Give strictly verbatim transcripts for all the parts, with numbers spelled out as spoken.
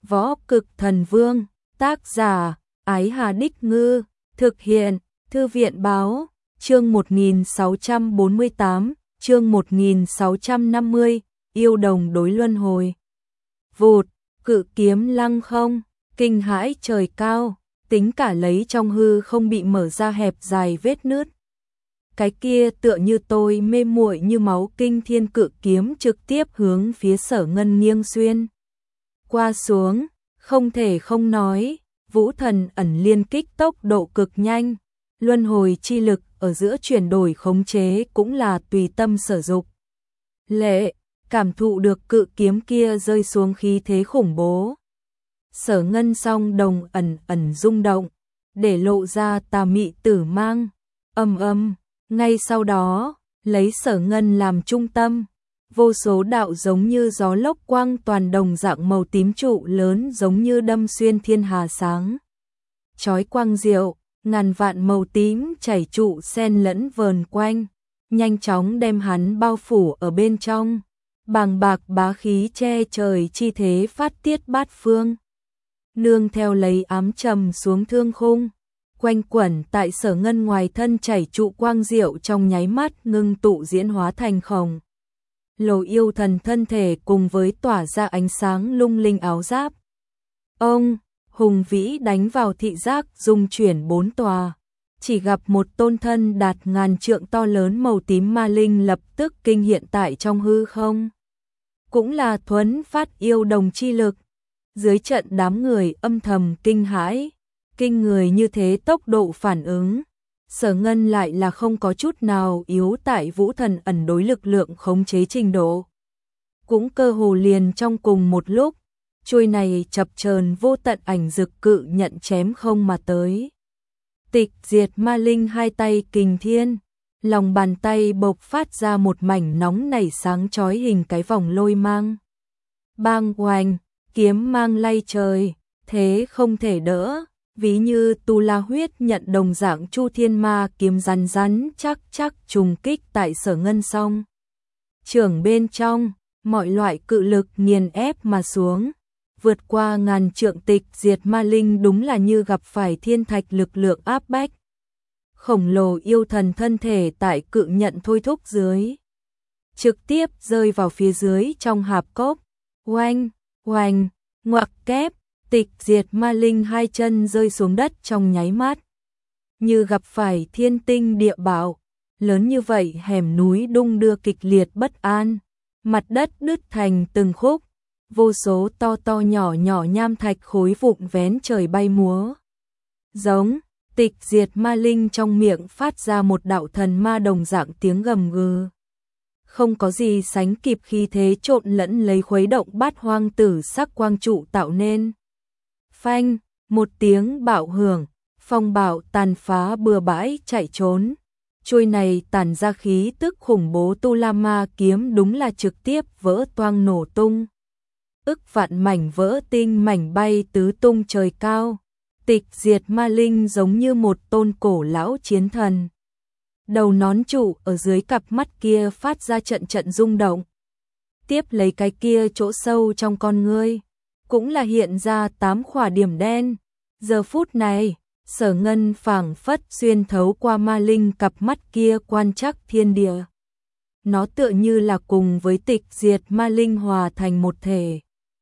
Võ Cực Thần Vương, tác giả, Ái Hà Đích Ngư, thực hiện, Thư viện Báo, chương một nghìn sáu trăm bốn mươi tám, chương một nghìn sáu trăm năm mươi, yêu đồng đối luân hồi. Vụt, cự kiếm lăng không, kinh hãi trời cao, tính cả lấy trong hư không bị mở ra hẹp dài vết nứt. Cái kia tựa như tôi mê muội như máu kinh thiên cự kiếm trực tiếp hướng phía Sở Ngân nghiêng xuyên qua xuống, không thể không nói, Vũ Thần ẩn liên kích tốc độ cực nhanh, luân hồi chi lực ở giữa chuyển đổi khống chế cũng là tùy tâm sử dụng. Lệ, cảm thụ được cự kiếm kia rơi xuống khí thế khủng bố. Sở Ngân song đồng ẩn ẩn rung động, để lộ ra tà mị tử mang, âm âm, ngay sau đó, lấy Sở Ngân làm trung tâm. Vô số đạo giống như gió lốc quang toàn đồng dạng màu tím trụ lớn giống như đâm xuyên thiên hà sáng. Chói quang diệu, ngàn vạn màu tím chảy trụ xen lẫn vờn quanh, nhanh chóng đem hắn bao phủ ở bên trong. Bàng bạc bá khí che trời chi thế phát tiết bát phương. Nương theo lấy ám trầm xuống thương khung, quanh quẩn tại Sở Ngân ngoài thân chảy trụ quang diệu trong nháy mắt ngưng tụ diễn hóa thành khổng lồ yêu thần thân thể cùng với tỏa ra ánh sáng lung linh áo giáp. Ông, hùng vĩ đánh vào thị giác dung chuyển bốn tòa, chỉ gặp một tôn thân đạt ngàn trượng to lớn màu tím ma linh lập tức kinh hiện tại trong hư không. Cũng là thuấn phát yêu đồng chi lực, dưới trận đám người âm thầm kinh hãi, kinh người như thế tốc độ phản ứng. Sở Ngân lại là không có chút nào yếu tại Vũ Thần ẩn đối lực lượng khống chế trình độ. Cũng cơ hồ liền trong cùng một lúc, chuôi này chập chờn vô tận ảnh dực cự nhận chém không mà tới. Tịch diệt ma linh hai tay kình thiên, lòng bàn tay bộc phát ra một mảnh nóng nảy sáng chói hình cái vòng lôi mang. Bang oanh, kiếm mang lay trời, thế không thể đỡ. Ví như tu la huyết nhận đồng dạng chu thiên ma kiếm rắn rắn chắc chắc trùng kích tại Sở Ngân song trưởng bên trong, mọi loại cự lực nghiền ép mà xuống, vượt qua ngàn trượng. Tịch diệt ma linh đúng là như gặp phải thiên thạch lực lượng áp bách. Khổng lồ yêu thần thân thể tại cự nhận thôi thúc dưới, trực tiếp rơi vào phía dưới trong hạp cốc. Oanh, oanh, ngoặc kép. Tịch diệt ma linh hai chân rơi xuống đất trong nháy mắt, như gặp phải thiên tinh địa bảo, lớn như vậy hẻm núi đung đưa kịch liệt bất an, mặt đất đứt thành từng khúc, vô số to to nhỏ nhỏ nham thạch khối vụn vén trời bay múa. Giống, tịch diệt ma linh trong miệng phát ra một đạo thần ma đồng dạng tiếng gầm gừ. Không có gì sánh kịp khi thế trộn lẫn lấy khuấy động bát hoang tử sắc quang trụ tạo nên. Phanh, một tiếng bạo hưởng, phong bạo tàn phá bừa bãi chạy trốn. Chuôi này tản ra khí tức khủng bố tu la ma kiếm đúng là trực tiếp vỡ toang nổ tung. Ức vạn mảnh vỡ tinh mảnh bay tứ tung trời cao. Tịch diệt ma linh giống như một tôn cổ lão chiến thần. Đầu nón trụ ở dưới cặp mắt kia phát ra trận trận rung động. Tiếp lấy cái kia chỗ sâu trong con ngươi, cũng là hiện ra tám khỏa điểm đen. Giờ phút này, Sở Ngân phảng phất xuyên thấu qua ma linh cặp mắt kia quan trắc thiên địa. Nó tựa như là cùng với tịch diệt ma linh hòa thành một thể.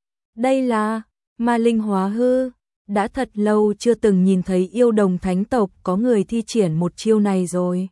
Đây là ma linh hóa hư, đã thật lâu chưa từng nhìn thấy yêu đồng thánh tộc có người thi triển một chiêu này rồi.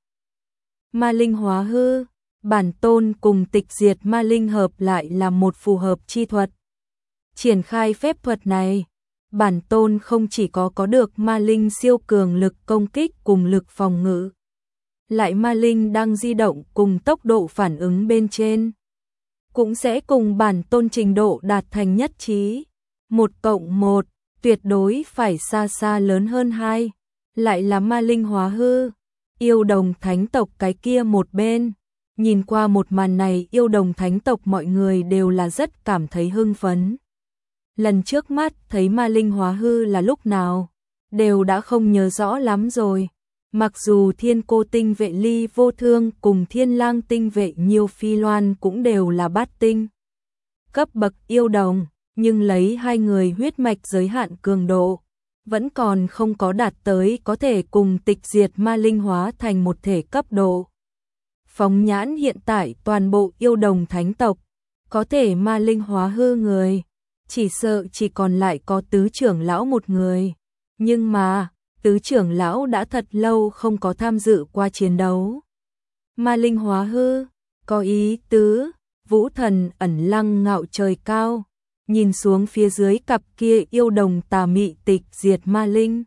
Ma linh hóa hư, bản tôn cùng tịch diệt ma linh hợp lại là một phù hợp chi thuật. Triển khai phép thuật này, bản tôn không chỉ có có được ma linh siêu cường lực công kích cùng lực phòng ngự, lại ma linh đang di động cùng tốc độ phản ứng bên trên, cũng sẽ cùng bản tôn trình độ đạt thành nhất trí. Một cộng một, tuyệt đối phải xa xa lớn hơn hai, lại là ma linh hóa hư. Yêu đồng thánh tộc cái kia một bên, nhìn qua một màn này yêu đồng thánh tộc mọi người đều là rất cảm thấy hưng phấn. Lần trước mắt thấy ma linh hóa hư là lúc nào, đều đã không nhớ rõ lắm rồi. Mặc dù thiên cô tinh vệ ly vô thương cùng thiên lang tinh vệ nhiều phi loan cũng đều là bát tinh cấp bậc yêu đồng, nhưng lấy hai người huyết mạch giới hạn cường độ, vẫn còn không có đạt tới có thể cùng tịch diệt ma linh hóa thành một thể cấp độ. Phóng nhãn hiện tại toàn bộ yêu đồng thánh tộc, có thể ma linh hóa hư người, chỉ sợ chỉ còn lại có tứ trưởng lão một người. Nhưng mà, tứ trưởng lão đã thật lâu không có tham dự qua chiến đấu. Ma linh hóa hư, có ý tứ, Vũ Thần ẩn lăng ngạo trời cao, nhìn xuống phía dưới cặp kia yêu đồng tà mị tịch diệt ma linh.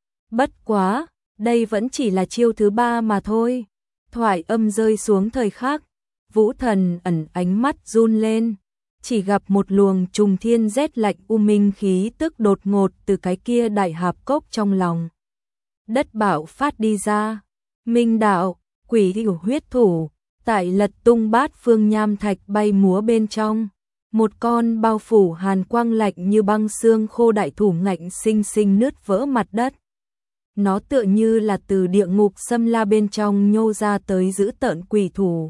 Bất quá, đây vẫn chỉ là chiêu thứ ba mà thôi. Thoại âm rơi xuống thời khắc, Vũ Thần ẩn ánh mắt run lên, chỉ gặp một luồng trùng thiên rét lạnh u minh khí tức đột ngột từ cái kia đại hạp cốc trong lòng đất bạo phát đi ra. Minh đạo, quỷ hữu huyết thủ, tại lật tung bát phương nham thạch bay múa bên trong, một con bao phủ hàn quang lạnh như băng xương khô đại thủ ngạnh sinh sinh nứt vỡ mặt đất. Nó tựa như là từ địa ngục xâm la bên trong nhô ra tới giữ tợn quỷ thủ.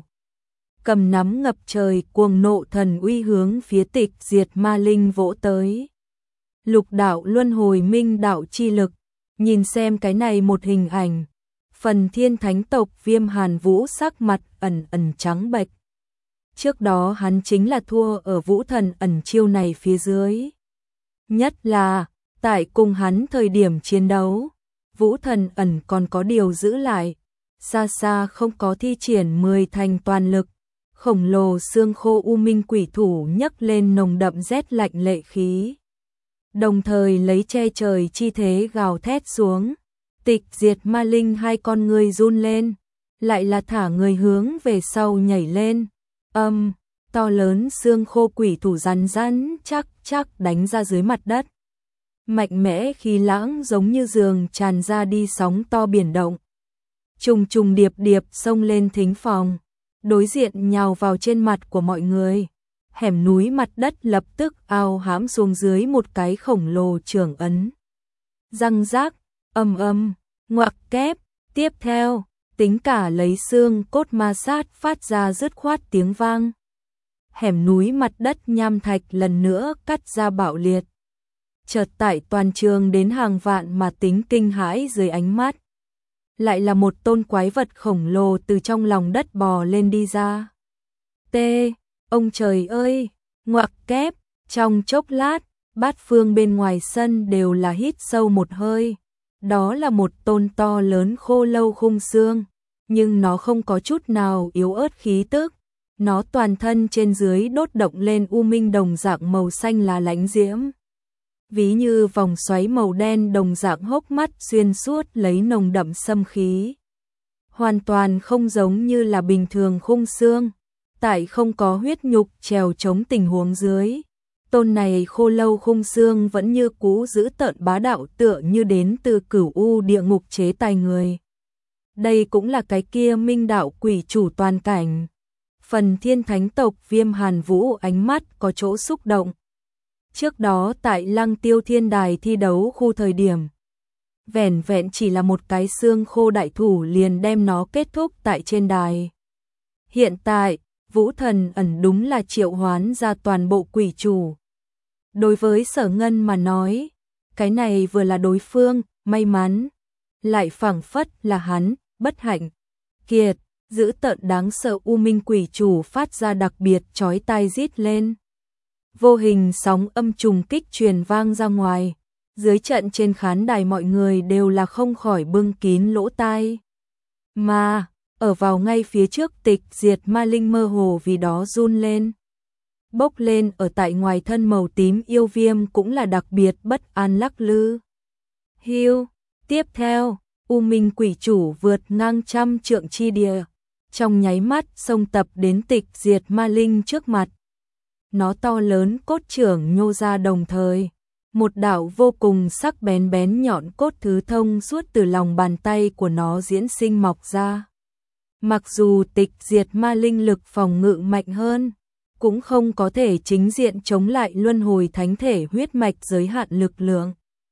Cầm nắm ngập trời cuồng nộ thần uy hướng phía tịch diệt ma linh vỗ tới. Lục đạo luân hồi minh đạo chi lực, nhìn xem cái này một hình ảnh. Phần thiên thánh tộc Viêm Hàn Vũ sắc mặt ẩn ẩn trắng bệch. Trước đó hắn chính là thua ở Vũ Thần ẩn chiêu này phía dưới. Nhất là, tại cùng hắn thời điểm chiến đấu, Vũ Thần ẩn còn có điều giữ lại, xa xa không có thi triển mười thành toàn lực. Khổng lồ xương khô u minh quỷ thủ nhấc lên nồng đậm rét lạnh lệ khí, đồng thời lấy che trời chi thế gào thét xuống. Tịch diệt ma linh hai con người run lên, lại là thả người hướng về sau nhảy lên. Âm, to lớn xương khô quỷ thủ rắn rắn chắc chắc đánh ra dưới mặt đất. Mạnh mẽ khí lãng giống như giường tràn ra đi sóng to biển động. Trùng trùng điệp điệp xông lên thính phòng, đối diện nhào vào trên mặt của mọi người. Hẻm núi mặt đất lập tức ao hãm xuống dưới một cái khổng lồ trường ấn. Răng rác, âm âm, ngoặc kép, tiếp theo, tính cả lấy xương cốt ma sát phát ra dứt khoát tiếng vang. Hẻm núi mặt đất nham thạch lần nữa cắt ra bạo liệt. Chợt tại toàn trường đến hàng vạn mà tính kinh hãi dưới ánh mắt. Lại là một tôn quái vật khổng lồ từ trong lòng đất bò lên đi ra. T, ông trời ơi, ngoặc kép, trong chốc lát, bát phương bên ngoài sân đều là hít sâu một hơi. Đó là một tôn to lớn khô lâu khung xương, nhưng nó không có chút nào yếu ớt khí tức. Nó toàn thân trên dưới đốt động lên u minh đồng dạng màu xanh lá lánh diễm. Ví như vòng xoáy màu đen đồng dạng hốc mắt xuyên suốt lấy nồng đậm xâm khí. Hoàn toàn không giống như là bình thường khung xương, tại không có huyết nhục trèo chống tình huống dưới. Tôn này khô lâu khung xương vẫn như cũ giữ tợn bá đạo tựa như đến từ cửu u địa ngục chế tài người. Đây cũng là cái kia minh đạo quỷ chủ toàn cảnh. Phần thiên thánh tộc Viêm Hàn Vũ ánh mắt có chỗ xúc động. Trước đó tại Lăng Tiêu Thiên Đài thi đấu khu thời điểm, vẻn vẹn chỉ là một cái xương khô đại thủ liền đem nó kết thúc tại trên đài. Hiện tại, Vũ Thần ẩn đúng là triệu hoán ra toàn bộ quỷ chủ. Đối với Sở Ngân mà nói, cái này vừa là đối phương, may mắn, lại phảng phất là hắn, bất hạnh. Kiệt, giữ tợn đáng sợ u minh quỷ chủ phát ra đặc biệt chói tai rít lên. Vô hình sóng âm trùng kích truyền vang ra ngoài. Dưới trận trên khán đài mọi người đều là không khỏi bưng kín lỗ tai. Mà, ở vào ngay phía trước tịch diệt ma linh mơ hồ vì đó run lên. Bốc lên ở tại ngoài thân màu tím yêu viêm cũng là đặc biệt bất an lắc lư. Hiu, tiếp theo, u minh quỷ chủ vượt ngang trăm trượng chi địa. Trong nháy mắt xông tập đến tịch diệt ma linh trước mặt. Nó to lớn cốt trưởng nhô ra đồng thời. Một đạo vô cùng sắc bén bén nhọn cốt thứ thông suốt từ lòng bàn tay của nó diễn sinh mọc ra. Mặc dù tịch diệt ma linh lực phòng ngự mạnh hơn, cũng không có thể chính diện chống lại luân hồi thánh thể huyết mạch giới hạn lực lượng.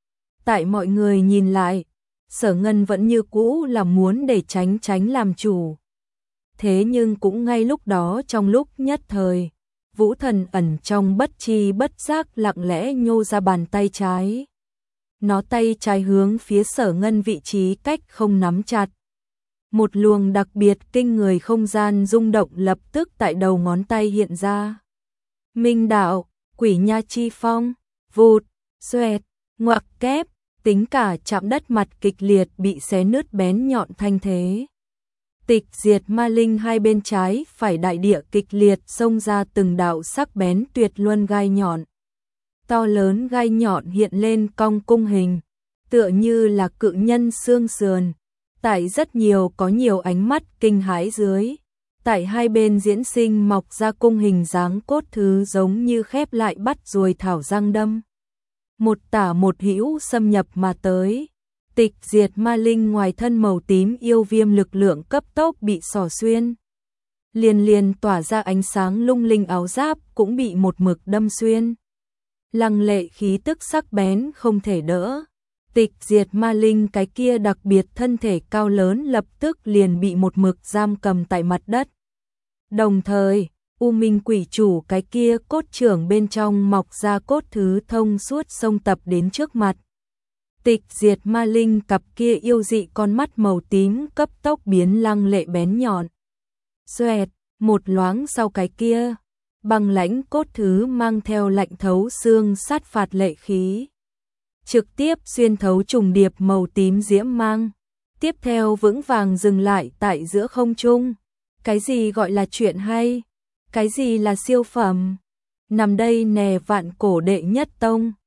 Tại mọi người nhìn lại, Sở Ngân vẫn như cũ là muốn để tránh tránh làm chủ. Thế nhưng cũng ngay lúc đó trong lúc nhất thời, Vũ Thần ẩn trong bất chi bất giác lặng lẽ nhô ra bàn tay trái. Nó tay trái hướng phía Sở Ngân vị trí cách không nắm chặt. Một luồng đặc biệt kinh người không gian rung động lập tức tại đầu ngón tay hiện ra. Minh đạo, Quỷ Nha Chi Phong, vụt, xoẹt, ngoặc kép, tính cả chạm đất mặt kịch liệt bị xé nứt bén nhọn thanh thế. Tịch diệt ma linh hai bên trái phải đại địa kịch liệt xông ra từng đạo sắc bén tuyệt luân gai nhọn. To lớn gai nhọn hiện lên cong cung hình, tựa như là cự nhân xương sườn. Tại rất nhiều có nhiều ánh mắt kinh hãi dưới. Tại hai bên diễn sinh mọc ra cung hình dáng cốt thứ giống như khép lại bắt ruồi thảo răng đâm. Một tả một hữu xâm nhập mà tới. Tịch diệt ma linh ngoài thân màu tím yêu viêm lực lượng cấp tốc bị xỏ xuyên. Liền liền tỏa ra ánh sáng lung linh áo giáp cũng bị một mực đâm xuyên. Lăng lệ khí tức sắc bén không thể đỡ. Tịch diệt ma linh cái kia đặc biệt thân thể cao lớn lập tức liền bị một mực giam cầm tại mặt đất. Đồng thời, U Minh quỷ chủ cái kia cốt trưởng bên trong mọc ra cốt thứ thông suốt xông tập đến trước mặt. Tịch diệt ma linh cặp kia yêu dị con mắt màu tím cấp tốc biến lăng lệ bén nhọn. Xoẹt, một loáng sau cái kia, băng lãnh cốt thứ mang theo lạnh thấu xương sát phạt lệ khí. Trực tiếp xuyên thấu trùng điệp màu tím diễm mang. Tiếp theo vững vàng dừng lại tại giữa không trung. Cái gì gọi là chuyện hay? Cái gì là siêu phẩm? Nằm đây nè vạn cổ đệ nhất tông.